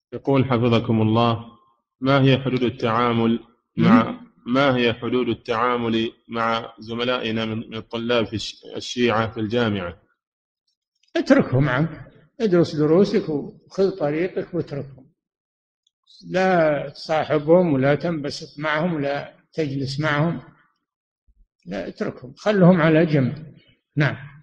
يقول حفظكم الله: ما هي حدود التعامل مع ما هي حدود التعامل مع زملائنا من الطلاب في الشيعة في الجامعة؟ اتركهم عنك، ادرس دروسك وخذ طريقك واتركهم، لا تصاحبهم ولا تنبسط معهم ولا تجلس معهم، لا اتركهم، خلهم على جنب. نعم.